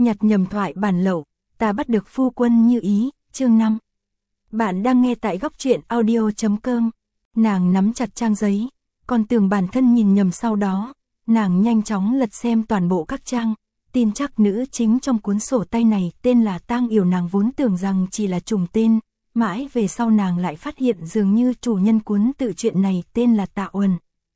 nhặt nhầm thoại bản lậu, ta bắt được phu quân như ý, chương 5. Bạn đang nghe tại góc truyện audio.com. Nàng nắm chặt trang giấy, còn tưởng bản thân nhìn nhầm, sau đó nàng nhanh chóng lật xem toàn bộ các trang, tin chắc nữ chính trong cuốn sổ tay này tên là Tang Yểu. Nàng vốn tưởng rằng chỉ là trùng tên, mãi về sau nàng lại phát hiện dường như chủ nhân cuốn tự truyện này tên là Tạ Uẩn.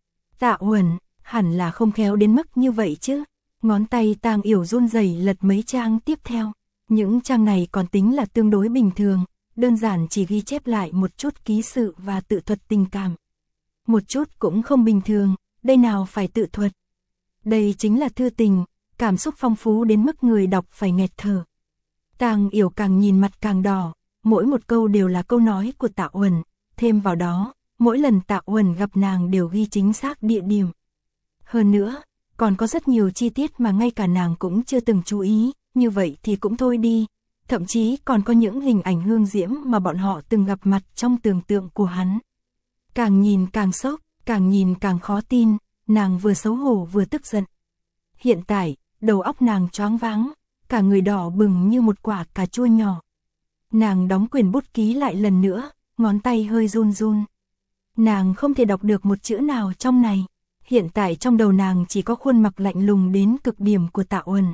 Tạ Uẩn, hẳn là không khéo đến mức như vậy chứ. Ngón tay Tang Yểu run rẩy lật mấy trang tiếp theo. Những trang này còn tính là tương đối bình thường, đơn giản chỉ ghi chép lại một chút ký sự và tự thuật tình cảm. Một chút cũng không bình thường, đây nào phải tự thuật. Đây chính là thư tình, cảm xúc phong phú đến mức người đọc phải nghẹt thở. Tang Yểu càng nhìn mặt càng đỏ, mỗi một câu đều là câu nói của Tạ Uẩn, thêm vào đó, mỗi lần Tạ Uẩn gặp nàng đều ghi chính xác địa điểm. Hơn nữa, còn có rất nhiều chi tiết mà ngay cả nàng cũng chưa từng chú ý, như vậy thì cũng thôi đi, thậm chí còn có những hình ảnh hương diễm mà bọn họ từng gặp mặt trong tưởng tượng của hắn. Càng nhìn càng sốc, càng nhìn càng khó tin, nàng vừa xấu hổ vừa tức giận. Hiện tại, đầu óc nàng choáng váng, cả người đỏ bừng như một quả cà chua nhỏ. Nàng đóng quyển bút ký lại lần nữa, ngón tay hơi run run. Nàng không thể đọc được một chữ nào trong này. Hiện tại trong đầu nàng chỉ có khuôn mặt lạnh lùng đến cực điểm của Tạ Uẩn.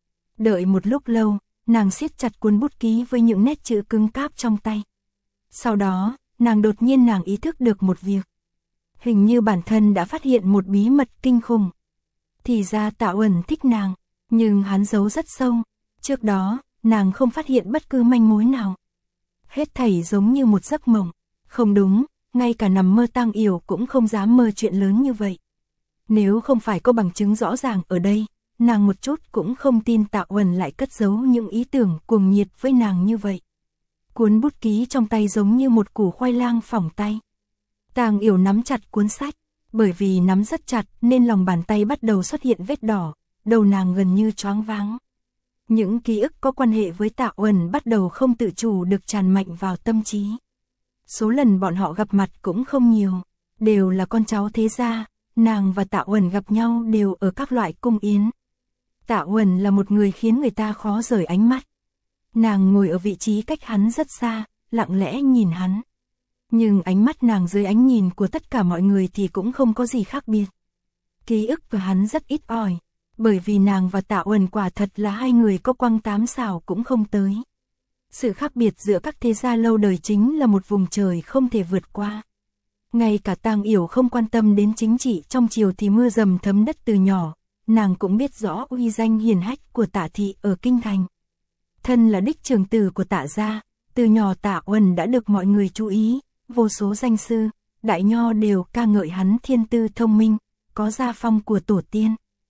Đợi một lúc lâu, nàng siết chặt cuốn bút ký với những nét chữ cứng cáp trong tay. Sau đó, nàng đột nhiên ý thức được một việc. Hình như bản thân đã phát hiện một bí mật kinh khủng. Thì ra Tạ Uẩn thích nàng, nhưng hắn giấu rất sâu. Trước đó, nàng không phát hiện bất cứ manh mối nào. Hết thảy giống như một giấc mộng. Không đúng, ngay cả nằm mơ Tang Yểu cũng không dám mơ chuyện lớn như vậy. Nếu không phải có bằng chứng rõ ràng ở đây, nàng một chút cũng không tin Tạ Uẩn lại cất giấu những ý tưởng cuồng nhiệt với nàng như vậy. Cuốn bút ký trong tay giống như một củ khoai lang phỏng tay. Tang Yểu nắm chặt cuốn sách, bởi vì nắm rất chặt nên lòng bàn tay bắt đầu xuất hiện vết đỏ, đầu nàng gần như choáng váng. Những ký ức có quan hệ với Tạ Uẩn bắt đầu không tự chủ được tràn mạnh vào tâm trí. Số lần bọn họ gặp mặt cũng không nhiều, đều là con cháu thế gia. Nàng và Tạ Uẩn gặp nhau đều ở các loại cung yến. Tạ Uẩn là một người khiến người ta khó rời ánh mắt. Nàng ngồi ở vị trí cách hắn rất xa, lặng lẽ nhìn hắn. Nhưng ánh mắt nàng dưới ánh nhìn của tất cả mọi người thì cũng không có gì khác biệt. Ký ức của hắn rất ít ỏi, bởi vì nàng và Tạ Uẩn quả thật là hai người có quăng tám xào cũng không tới. Sự khác biệt giữa các thế gia lâu đời chính là một vùng trời không thể vượt qua. Ngay cả Tang Yểu không quan tâm đến chính trị trong triều thì mưa dầm thấm đất từ nhỏ, nàng cũng biết rõ uy danh hiển hách của Tạ thị ở kinh thành. Thân là đích trưởng tử của Tạ gia, từ nhỏ Tạ Uẩn đã được mọi người chú ý, vô số danh sư, đại nho đều ca ngợi hắn thiên tư thông minh, có gia phong của tổ tiên.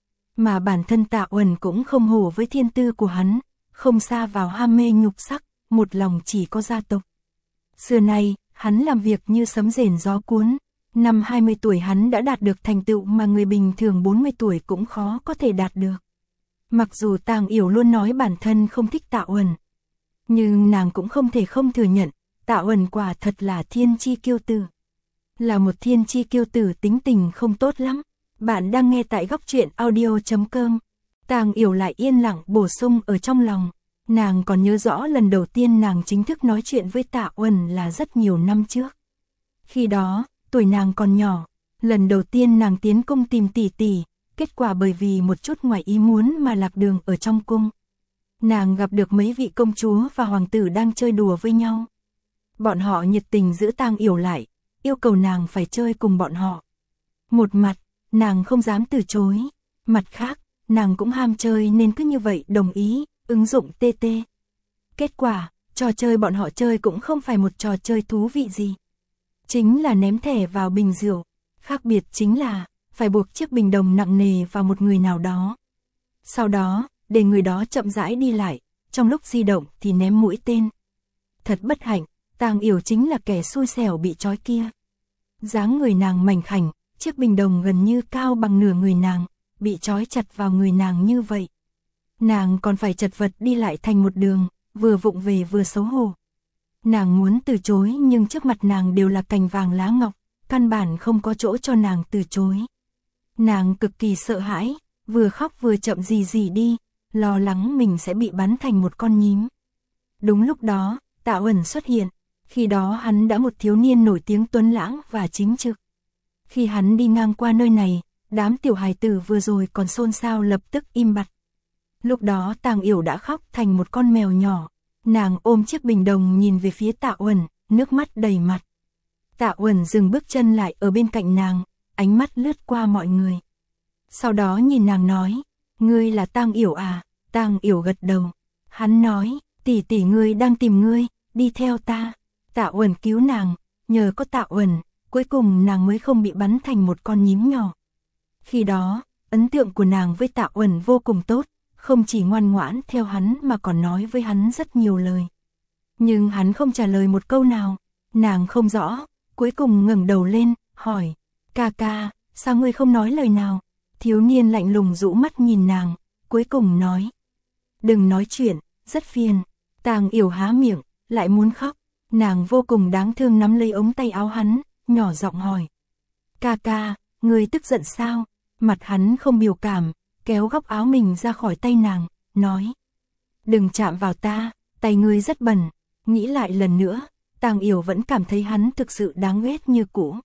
Mà bản thân Tạ Uẩn cũng không hổ với thiên tư của hắn, không sa vào ham mê nhục sắc, một lòng chỉ có gia tộc. Xưa nay, hắn làm việc như sấm rền gió cuốn. Năm 20 tuổi hắn đã đạt được thành tựu mà người bình thường 40 tuổi cũng khó có thể đạt được. Mặc dù Tang Yểu luôn nói bản thân không thích Tạ Uẩn, nhưng nàng cũng không thể không thừa nhận, Tạ Uẩn quả thật là thiên chi kiêu tử. Là một thiên chi kiêu tử tính tình không tốt lắm. Bạn đang nghe tại góc truyện audio.com. Tang Yểu lại yên lặng bổ sung ở trong lòng. Nàng còn nhớ rõ lần đầu tiên nàng chính thức nói chuyện với Tạ Uẩn là rất nhiều năm trước. Khi đó, tuổi nàng còn nhỏ, lần đầu tiên nàng tiến cung tìm tỷ tỷ, kết quả bởi vì một chút ngoài ý muốn mà lạc đường ở trong cung. Nàng gặp được mấy vị công chúa và hoàng tử đang chơi đùa với nhau. Bọn họ nhiệt tình giữ Tang Yểu lại, yêu cầu nàng phải chơi cùng bọn họ. Một mặt, nàng không dám từ chối, mặt khác, nàng cũng ham chơi nên cứ như vậy đồng ý. Ứng dụng TT. Kết quả, trò chơi bọn họ chơi cũng không phải một trò chơi thú vị gì. Chính là ném thẻ vào bình rượu. Khác biệt chính là, phải buộc chiếc bình đồng nặng nề vào một người nào đó. Sau đó, để người đó chậm rãi đi lại, trong lúc di động thì ném mũi tên. Thật bất hạnh, Tang Yểu chính là kẻ xui xẻo bị trói kia. Dáng người nàng mảnh khảnh, chiếc bình đồng gần như cao bằng nửa người nàng, bị trói chặt vào người nàng như vậy. Nàng còn phải chật vật đi lại thành một đường, vừa vụng về vừa xấu hổ. Nàng muốn từ chối nhưng trước mặt nàng đều là cành vàng lá ngọc, căn bản không có chỗ cho nàng từ chối. Nàng cực kỳ sợ hãi, vừa khóc vừa chậm gì đi, lo lắng mình sẽ bị bắn thành một con nhím. Đúng lúc đó, Tạ Uẩn xuất hiện, khi đó hắn đã một thiếu niên nổi tiếng tuấn lãng và chính trực. Khi hắn đi ngang qua nơi này, đám tiểu hài tử vừa rồi còn xôn xao lập tức im bặt. Lúc đó Tàng Yểu đã khóc thành một con mèo nhỏ, nàng ôm chiếc bình đồng nhìn về phía Tạ Uẩn, nước mắt đầy mặt. Tạ Uẩn dừng bước chân lại ở bên cạnh nàng, ánh mắt lướt qua mọi người. Sau đó nhìn nàng nói, ngươi là Tàng Yểu à? Tàng Yểu gật đầu. Hắn nói, tỷ tỷ ngươi đang tìm ngươi, đi theo ta. Tạ Uẩn cứu nàng, nhờ có Tạ Uẩn, cuối cùng nàng mới không bị bắn thành một con nhím nhỏ. Khi đó, ấn tượng của nàng với Tạ Uẩn vô cùng tốt, không chỉ ngoan ngoãn theo hắn mà còn nói với hắn rất nhiều lời. Nhưng hắn không trả lời một câu nào, nàng không rõ, cuối cùng ngẩng đầu lên, hỏi, ca ca, sao ngươi không nói lời nào? Thiếu niên lạnh lùng rũ mắt nhìn nàng, cuối cùng nói, đừng nói chuyện, rất phiền. Tàng Yểu há miệng, lại muốn khóc, nàng vô cùng đáng thương nắm lấy ống tay áo hắn, nhỏ giọng hỏi, ca ca, ngươi tức giận sao? Mặt hắn không biểu cảm, kéo góc áo mình ra khỏi tay nàng, nói, đừng chạm vào ta, tay ngươi rất bẩn. Nghĩ lại lần nữa, Tàng Yểu vẫn cảm thấy hắn thực sự đáng ghét như cũ.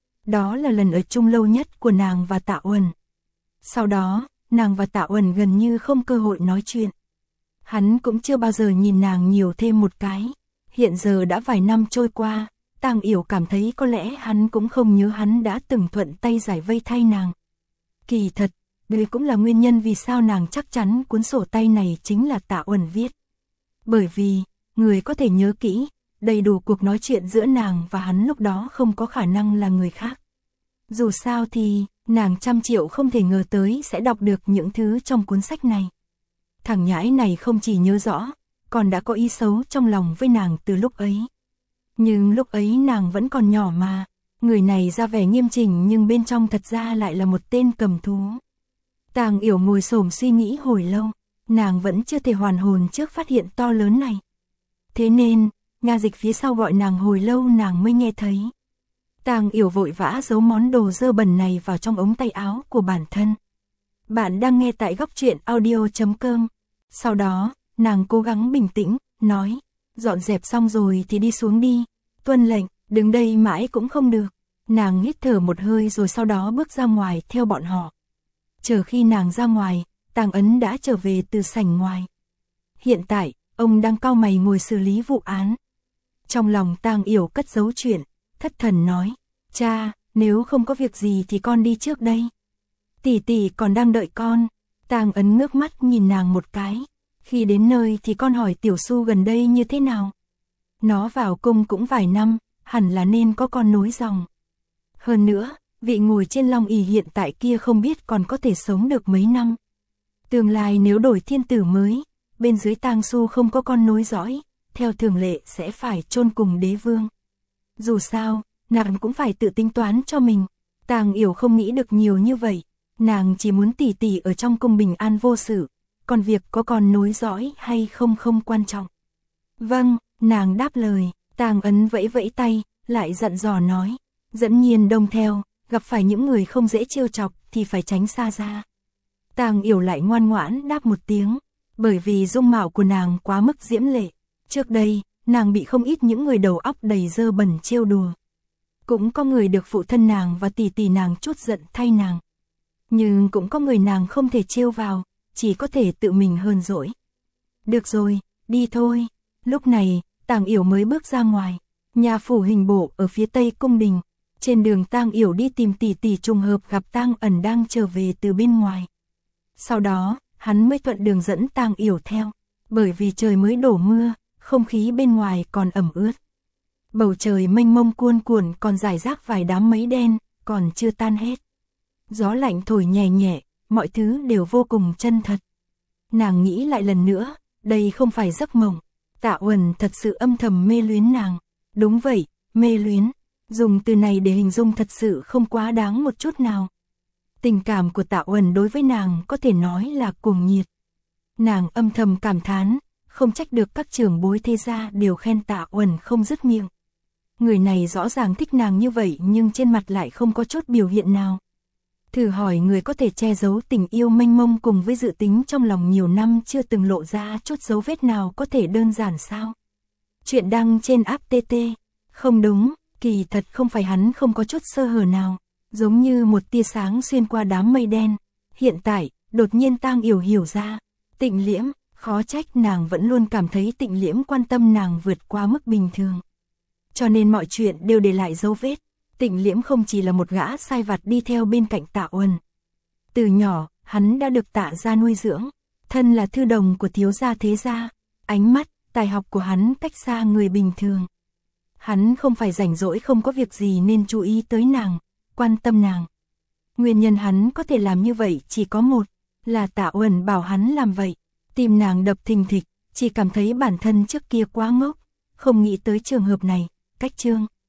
Đó là lần ở chung lâu nhất của nàng và Tạ Uẩn. Sau đó, nàng và Tạ Uẩn gần như không cơ hội nói chuyện. Hắn cũng chưa bao giờ nhìn nàng nhiều thêm một cái. Hiện giờ đã vài năm trôi qua, Tàng Yểu cảm thấy có lẽ hắn cũng không nhớ hắn đã từng thuận tay giải vây thay nàng. Kỳ thật, đây cũng là nguyên nhân vì sao nàng chắc chắn cuốn sổ tay này chính là Tạ Uẩn viết. Bởi vì, người có thể nhớ kỹ, đầy đủ cuộc nói chuyện giữa nàng và hắn lúc đó không có khả năng là người khác. Dù sao thì, nàng trăm triệu không thể ngờ tới sẽ đọc được những thứ trong cuốn sách này. Thằng nhãi này không chỉ nhớ rõ, còn đã có ý xấu trong lòng với nàng từ lúc ấy. Nhưng lúc ấy nàng vẫn còn nhỏ mà, người này ra vẻ nghiêm chỉnh nhưng bên trong thật ra lại là một tên cầm thú. Tàng Yểu ngồi xổm suy nghĩ hồi lâu, nàng vẫn chưa thể hoàn hồn trước phát hiện to lớn này. Thế nên, Nga Dịch phía sau gọi nàng hồi lâu nàng mới nghe thấy. Tàng Yểu vội vã giấu món đồ dơ bẩn này vào trong ống tay áo của bản thân. Bạn đang nghe tại Góc Truyện Audio.com. Sau đó, nàng cố gắng bình tĩnh, nói, dọn dẹp xong rồi thì đi xuống đi. Tuân lệnh, đứng đây mãi cũng không được. Nàng hít thở một hơi rồi sau đó bước ra ngoài theo bọn họ. Chờ khi nàng ra ngoài, Tàng Ấn đã trở về từ sảnh ngoài. Hiện tại, ông đang cau mày ngồi xử lý vụ án. Trong lòng Tàng Yểu cất giấu chuyện, thất thần nói, cha, nếu không có việc gì thì con đi trước đây. Tỷ tỷ còn đang đợi con. Tàng Ấn ngước mắt nhìn nàng một cái. Khi đến nơi thì con hỏi Tiểu Su gần đây như thế nào. Nó vào cung cũng vài năm, hẳn là nên có con nối dòng. Hơn nữa, vị ngồi trên long ỷ hiện tại kia không biết còn có thể sống được mấy năm. Tương lai nếu đổi thiên tử mới, bên dưới Tang Su không có con nối dõi, theo thường lệ sẽ phải chôn cùng đế vương. Dù sao, nàng cũng phải tự tính toán cho mình. Tàng Yểu không nghĩ được nhiều như vậy, nàng chỉ muốn tỷ tỷ ở trong cung bình an vô sự, còn việc có con nối dõi hay không không quan trọng. Vâng, nàng đáp lời. Tàng Ấn vẫy vẫy tay, lại dặn dò nói, dẫn Nhiên Đông theo, gặp phải những người không dễ trêu chọc thì phải tránh xa ra. Tàng Yểu lại ngoan ngoãn đáp một tiếng, bởi vì dung mạo của nàng quá mức diễm lệ. Trước đây, nàng bị không ít những người đầu óc đầy dơ bẩn trêu đùa. Cũng có người được phụ thân nàng và tỷ tỷ nàng trút giận thay nàng. Nhưng cũng có người nàng không thể trêu vào, chỉ có thể tự mình hờn dỗi. Được rồi, đi thôi. Lúc này, Tàng Yểu mới bước ra ngoài. Nhà phủ hình bộ ở phía tây cung đình. Trên đường Tàng Yểu đi tìm tỷ tỷ trùng hợp gặp Tang Ẩn đang trở về từ bên ngoài. Sau đó, hắn mới thuận đường dẫn Tàng Yểu theo. Bởi vì trời mới đổ mưa, không khí bên ngoài còn ẩm ướt. Bầu trời mênh mông cuồn cuộn còn rải rác vài đám mây đen, còn chưa tan hết. Gió lạnh thổi nhẹ nhẹ, mọi thứ đều vô cùng chân thật. Nàng nghĩ lại lần nữa, đây không phải giấc mộng. Tạ Uẩn thật sự âm thầm mê luyến nàng. Đúng vậy, mê luyến. Dùng từ này để hình dung thật sự không quá đáng một chút nào. Tình cảm của Tạ Uẩn đối với nàng có thể nói là cuồng nhiệt. Nàng âm thầm cảm thán, không trách được các trưởng bối thế gia đều khen Tạ Uẩn không dứt miệng. Người này rõ ràng thích nàng như vậy nhưng trên mặt lại không có chút biểu hiện nào. Thử hỏi người có thể che giấu tình yêu mênh mông cùng với dự tính trong lòng nhiều năm chưa từng lộ ra chút dấu vết nào có thể đơn giản sao? Chuyện đăng trên app TT. Không đúng, kỳ thật không phải hắn không có chút sơ hở nào, giống như một tia sáng xuyên qua đám mây đen. Hiện tại, đột nhiên Tang Yểu hiểu ra, Tịnh Liễm, khó trách nàng vẫn luôn cảm thấy Tịnh Liễm quan tâm nàng vượt qua mức bình thường. Cho nên mọi chuyện đều để lại dấu vết. Tịnh Liễm không chỉ là một gã sai vặt đi theo bên cạnh Tạ Uẩn. Từ nhỏ, hắn đã được Tạ gia nuôi dưỡng, thân là thư đồng của thiếu gia thế gia, ánh mắt, tài học của hắn cách xa người bình thường. Hắn không phải rảnh rỗi không có việc gì nên chú ý tới nàng, quan tâm nàng. Nguyên nhân hắn có thể làm như vậy chỉ có một, là Tạ Uẩn bảo hắn làm vậy. Tim nàng đập thình thịch, chỉ cảm thấy bản thân trước kia quá ngốc, không nghĩ tới trường hợp này, cách Trương